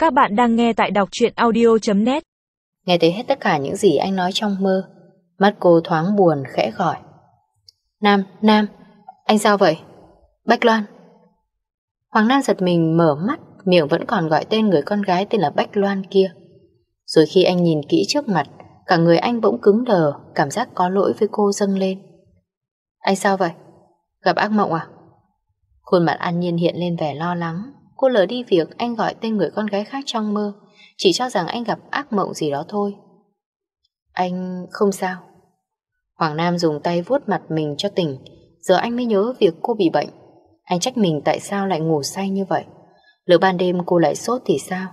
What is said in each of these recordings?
Các bạn đang nghe tại đọc truyện audio.net. Nghe thấy hết tất cả những gì anh nói trong mơ, mắt cô thoáng buồn khẽ gọi. Nam, anh sao vậy? Bách Loan. Hoàng Nam giật mình mở mắt, miệng vẫn còn gọi tên người con gái tên là Bách Loan kia. Rồi khi anh nhìn kỹ trước mặt, cả người anh bỗng cứng đờ, cảm giác có lỗi với cô dâng lên. Anh sao vậy? Gặp ác mộng à? Khuôn mặt An Nhiên hiện lên vẻ lo lắng. Cô lờ đi việc anh gọi tên người con gái khác trong mơ, chỉ cho rằng anh gặp ác mộng gì đó thôi. Anh không sao. Hoàng Nam dùng tay vuốt mặt mình cho tỉnh. Giờ anh mới nhớ việc cô bị bệnh. Anh trách mình tại sao lại ngủ say như vậy. Lỡ ban đêm cô lại sốt thì sao?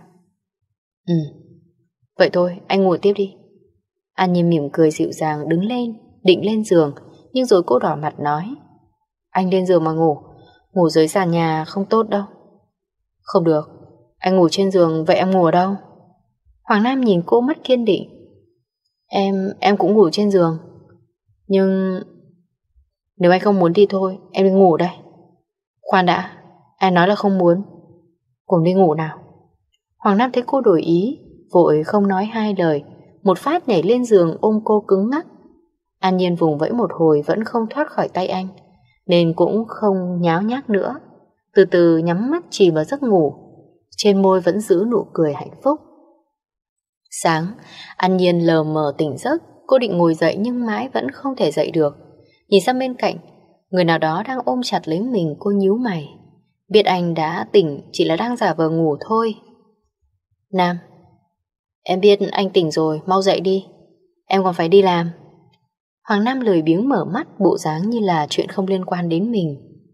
Vậy thôi, anh ngủ tiếp đi. An Nhiên mỉm cười dịu dàng đứng lên, định lên giường, nhưng rồi cô đỏ mặt nói: Anh lên giường mà ngủ dưới sàn nhà không tốt đâu. Không được, anh ngủ trên giường, vậy em ngủ ở đâu? Hoàng Nam nhìn cô mắt kiên định. Em cũng ngủ trên giường. Nhưng nếu anh không muốn thì thôi, em đi ngủ đây. Khoan đã, anh nói là không muốn. Cùng đi ngủ nào. Hoàng Nam thấy cô đổi ý, vội không nói hai lời, một phát nhảy lên giường ôm cô cứng ngắc. An Nhiên vùng vẫy một hồi vẫn không thoát khỏi tay anh, nên cũng không nháo nhác nữa, từ từ nhắm mắt chìm vào giấc ngủ, trên môi vẫn giữ nụ cười hạnh phúc. Sáng, An Nhiên lờ mờ tỉnh giấc. Cô định ngồi dậy nhưng mãi vẫn không thể dậy được. Nhìn sang bên cạnh, người nào đó đang ôm chặt lấy mình. Cô nhíu mày, biết anh đã tỉnh, chỉ là đang giả vờ ngủ thôi. Nam, em biết anh tỉnh rồi, mau dậy đi, em còn phải đi làm. Hoàng Nam lười biếng mở mắt, bộ dáng như là chuyện không liên quan đến mình.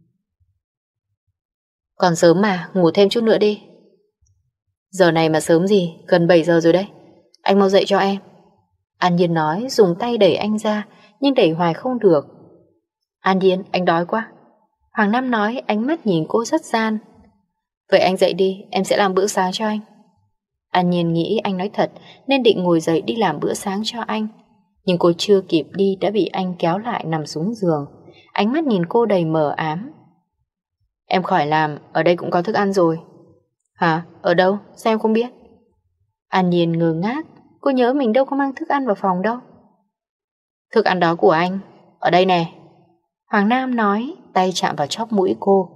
Còn sớm mà, ngủ thêm chút nữa đi. Giờ này mà sớm gì, gần 7 giờ rồi đấy. Anh mau dậy cho em. An Nhiên nói, dùng tay đẩy anh ra, nhưng đẩy hoài không được. An Nhiên, anh đói quá. Hoàng Nam nói, ánh mắt nhìn cô rất gian. Vậy anh dậy đi, em sẽ làm bữa sáng cho anh. An Nhiên nghĩ anh nói thật, nên định ngồi dậy đi làm bữa sáng cho anh. Nhưng cô chưa kịp đi đã bị anh kéo lại nằm xuống giường. Ánh mắt nhìn cô đầy mờ ám. Em khỏi làm, ở đây cũng có thức ăn rồi. Hả? Ở đâu? Sao em không biết? An Nhiên ngơ ngác. Cô nhớ mình đâu có mang thức ăn vào phòng đâu. Thức ăn đó của anh, ở đây nè. Hoàng Nam nói, tay chạm vào chóp mũi cô.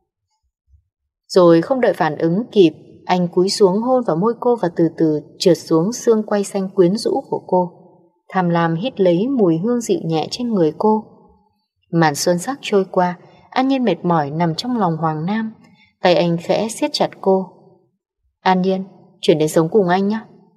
Rồi không đợi phản ứng kịp, anh cúi xuống hôn vào môi cô và từ từ trượt xuống xương quai xanh quyến rũ của cô. Tham lam hít lấy mùi hương dịu nhẹ trên người cô. Màn xuân sắc trôi qua, An Nhiên mệt mỏi nằm trong lòng Hoàng Nam. Tay anh khẽ siết chặt cô. An Nhiên, chuyển đến sống cùng anh nhé.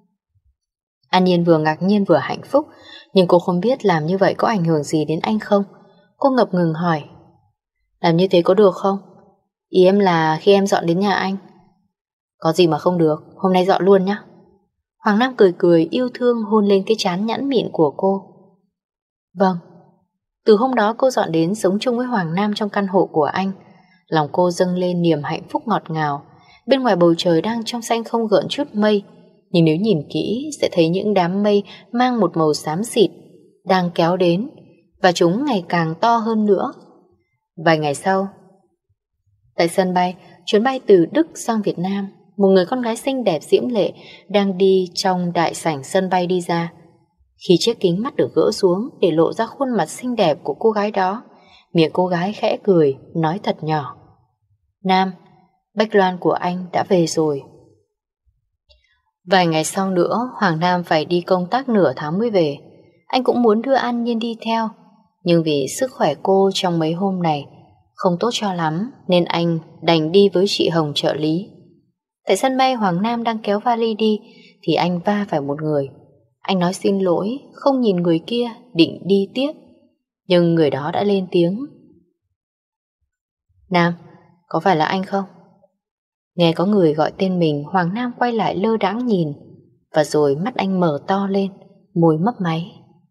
An Nhiên vừa ngạc nhiên vừa hạnh phúc, nhưng cô không biết làm như vậy có ảnh hưởng gì đến anh không. Cô ngập ngừng hỏi: Làm như thế có được không? Ý em là khi em dọn đến nhà anh. Có gì mà không được, hôm nay dọn luôn nhé. Hoàng Nam cười cười yêu thương hôn lên cái trán nhẵn mịn của cô. Vâng. Từ hôm đó cô dọn đến sống chung với Hoàng Nam trong căn hộ của anh. Lòng cô dâng lên niềm hạnh phúc ngọt ngào. Bên ngoài bầu trời đang trong xanh không gợn chút mây, nhưng nếu nhìn kỹ sẽ thấy những đám mây mang một màu xám xịt đang kéo đến, và chúng ngày càng to hơn nữa. Vài ngày sau, tại sân bay, chuyến bay từ Đức sang Việt Nam, một người con gái xinh đẹp diễm lệ đang đi trong đại sảnh sân bay đi ra. Khi chiếc kính mắt được gỡ xuống để lộ ra khuôn mặt xinh đẹp của cô gái đó, miệng cô gái khẽ cười, nói thật nhỏ: Nam, Bách Loan của anh đã về rồi. Vài ngày sau nữa, Hoàng Nam phải đi công tác nửa tháng mới về. Anh cũng muốn đưa An Nhiên đi theo, nhưng vì sức khỏe cô trong mấy hôm này không tốt cho lắm, nên anh đành đi với chị Hồng trợ lý. Tại sân bay, Hoàng Nam đang kéo vali đi thì anh va phải một người. Anh nói xin lỗi, không nhìn người kia, định đi tiếp, nhưng người đó đã lên tiếng: Nam, có phải là anh không? Nghe có người gọi tên mình, Hoàng Nam quay lại lơ đãng nhìn, và rồi mắt anh mở to lên, môi mấp máy.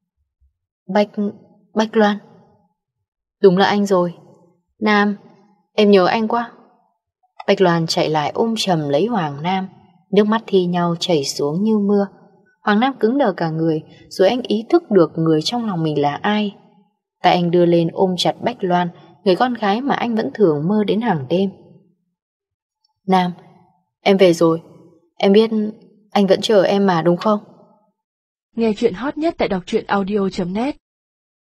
Bách Loan. Đúng là anh rồi. Nam, em nhớ anh quá. Bách Loan chạy lại ôm chầm lấy Hoàng Nam, nước mắt thi nhau chảy xuống như mưa. Hoàng Nam cứng đờ cả người, rồi anh ý thức được người trong lòng mình là ai. Tay anh đưa lên ôm chặt Bách Loan, người con gái mà anh vẫn thường mơ đến hàng đêm. Nam, em về rồi. Em biết anh vẫn chờ em mà đúng không? Nghe chuyện hot nhất tại đọc truyện audio.net